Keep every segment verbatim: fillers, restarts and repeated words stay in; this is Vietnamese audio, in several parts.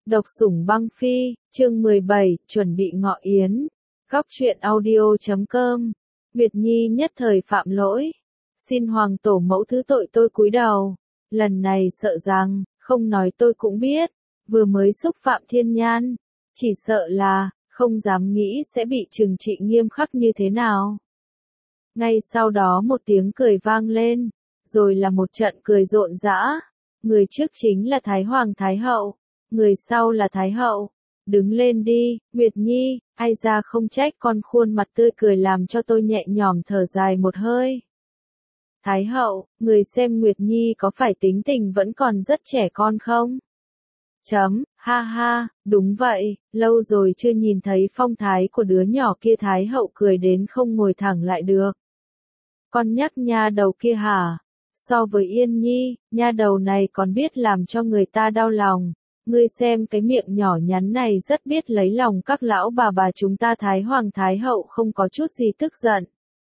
Độc sủng băng phi, chương mười bảy, chuẩn bị ngọ yến. Góc truyện audio chấm com. Nguyệt Nhi nhất thời phạm lỗi. Xin hoàng tổ mẫu thứ tội, tôi cúi đầu. Lần này sợ rằng, không nói tôi cũng biết. Vừa mới xúc phạm thiên nhan. Chỉ sợ là, không dám nghĩ sẽ bị trừng trị nghiêm khắc như thế nào. Ngay sau đó một tiếng cười vang lên. Rồi là một trận cười rộn rã. Người trước chính là Thái Hoàng Thái Hậu. Người sau là Thái Hậu. Đứng lên đi, Nguyệt Nhi, ai ra không trách con khuôn mặt tươi cười làm cho tôi nhẹ nhõm thở dài một hơi. Thái Hậu, người xem Nguyệt Nhi có phải tính tình vẫn còn rất trẻ con không? Chấm, ha ha, đúng vậy, lâu rồi chưa nhìn thấy phong thái của đứa nhỏ kia. Thái Hậu cười đến không ngồi thẳng lại được. Con nhắc nha đầu kia hả? So với Yên Nhi, nha đầu này còn biết làm cho người ta đau lòng. Ngươi xem cái miệng nhỏ nhắn này rất biết lấy lòng các lão bà bà chúng ta. Thái Hoàng Thái Hậu không có chút gì tức giận.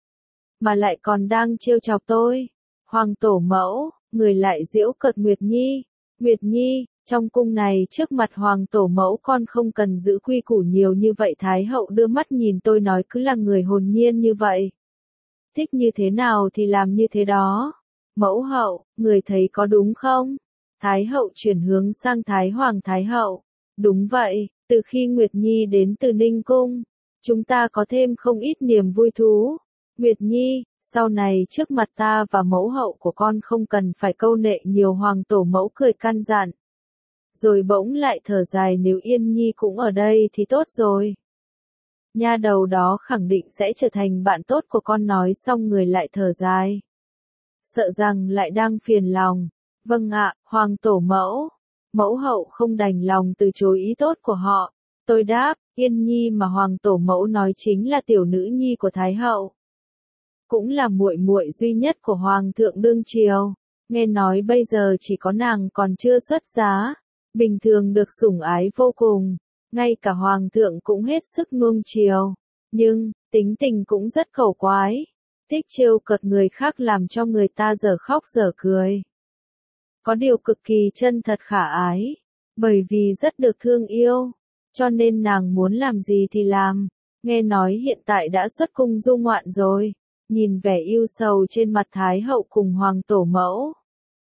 Mà lại còn đang trêu chọc tôi. Hoàng tổ mẫu, người lại giễu cợt Nguyệt Nhi. Nguyệt Nhi, trong cung này trước mặt Hoàng tổ mẫu con không cần giữ quy củ nhiều như vậy. Thái Hậu đưa mắt nhìn tôi nói cứ là người hồn nhiên như vậy. Thích như thế nào thì làm như thế đó. Mẫu hậu, người thấy có đúng không? Thái Hậu chuyển hướng sang Thái Hoàng Thái Hậu. Đúng vậy, từ khi Nguyệt Nhi đến từ Ninh Cung, chúng ta có thêm không ít niềm vui thú. Nguyệt Nhi, sau này trước mặt ta và mẫu hậu của con không cần phải câu nệ nhiều. Hoàng tổ mẫu cười căn dặn. Rồi bỗng lại thở dài, nếu Yên Nhi cũng ở đây thì tốt rồi. Nha đầu đó khẳng định sẽ trở thành bạn tốt của con. Nói xong người lại thở dài. Sợ rằng lại đang phiền lòng. Vâng ạ, Hoàng tổ mẫu. Mẫu hậu không đành lòng từ chối ý tốt của họ. Tôi đáp, Yên Nhi mà Hoàng tổ mẫu nói chính là tiểu nữ nhi của Thái Hậu. Cũng là muội muội duy nhất của Hoàng thượng đương triều. Nghe nói bây giờ chỉ có nàng còn chưa xuất giá. Bình thường được sủng ái vô cùng. Ngay cả Hoàng thượng cũng hết sức nuông chiều. Nhưng, tính tình cũng rất khẩu quái. Thích trêu cợt người khác làm cho người ta dở khóc dở cười. Có điều cực kỳ chân thật khả ái. Bởi vì rất được thương yêu. Cho nên nàng muốn làm gì thì làm. Nghe nói hiện tại đã xuất cung du ngoạn rồi. Nhìn vẻ yêu sầu trên mặt Thái Hậu cùng Hoàng tổ mẫu.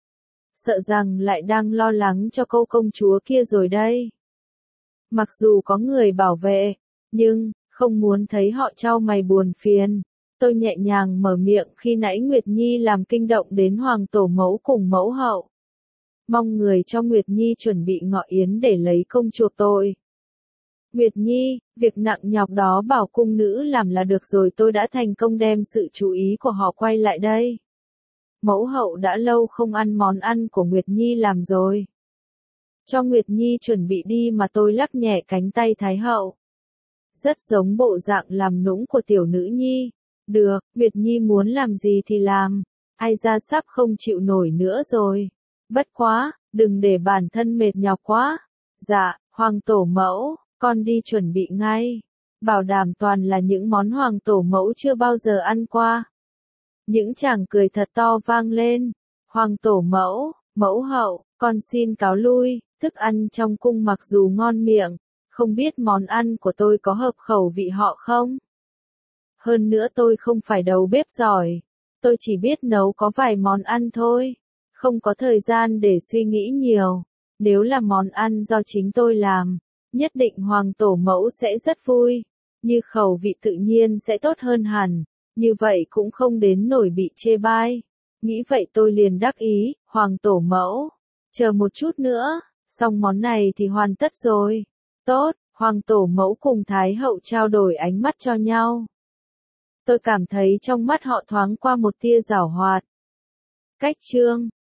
Sợ rằng lại đang lo lắng cho cô công chúa kia rồi đây. Mặc dù có người bảo vệ, nhưng, không muốn thấy họ trao mày buồn phiền. Tôi nhẹ nhàng mở miệng khi nãy Nguyệt Nhi làm kinh động đến Hoàng tổ mẫu cùng mẫu hậu. Mong người cho Nguyệt Nhi chuẩn bị ngọ yến để lấy công chuộc tội. Nguyệt Nhi, việc nặng nhọc đó bảo cung nữ làm là được rồi. Tôi đã thành công đem sự chú ý của họ quay lại đây. Mẫu hậu đã lâu không ăn món ăn của Nguyệt Nhi làm rồi. Cho Nguyệt Nhi chuẩn bị đi. Mà tôi lắc nhẹ cánh tay Thái Hậu. Rất giống bộ dạng làm nũng của tiểu nữ nhi. Được, Nguyệt Nhi muốn làm gì thì làm. Ai ra sắp không chịu nổi nữa rồi. Bất quá, đừng để bản thân mệt nhọc quá. Dạ, Hoàng tổ mẫu, con đi chuẩn bị ngay. Bảo đảm toàn là những món Hoàng tổ mẫu chưa bao giờ ăn qua. Những chàng cười thật to vang lên. Hoàng tổ mẫu, mẫu hậu, con xin cáo lui. Thức ăn trong cung mặc dù ngon miệng, không biết món ăn của tôi có hợp khẩu vị họ không? Hơn nữa tôi không phải đầu bếp giỏi. Tôi chỉ biết nấu có vài món ăn thôi. Không có thời gian để suy nghĩ nhiều. Nếu là món ăn do chính tôi làm, nhất định Hoàng tổ mẫu sẽ rất vui. Như khẩu vị tự nhiên sẽ tốt hơn hẳn. Như vậy cũng không đến nổi bị chê bai. Nghĩ vậy tôi liền đắc ý, Hoàng tổ mẫu. Chờ một chút nữa, xong món này thì hoàn tất rồi. Tốt, Hoàng tổ mẫu cùng Thái Hậu trao đổi ánh mắt cho nhau. Tôi cảm thấy trong mắt họ thoáng qua một tia giảo hoạt. Cách chương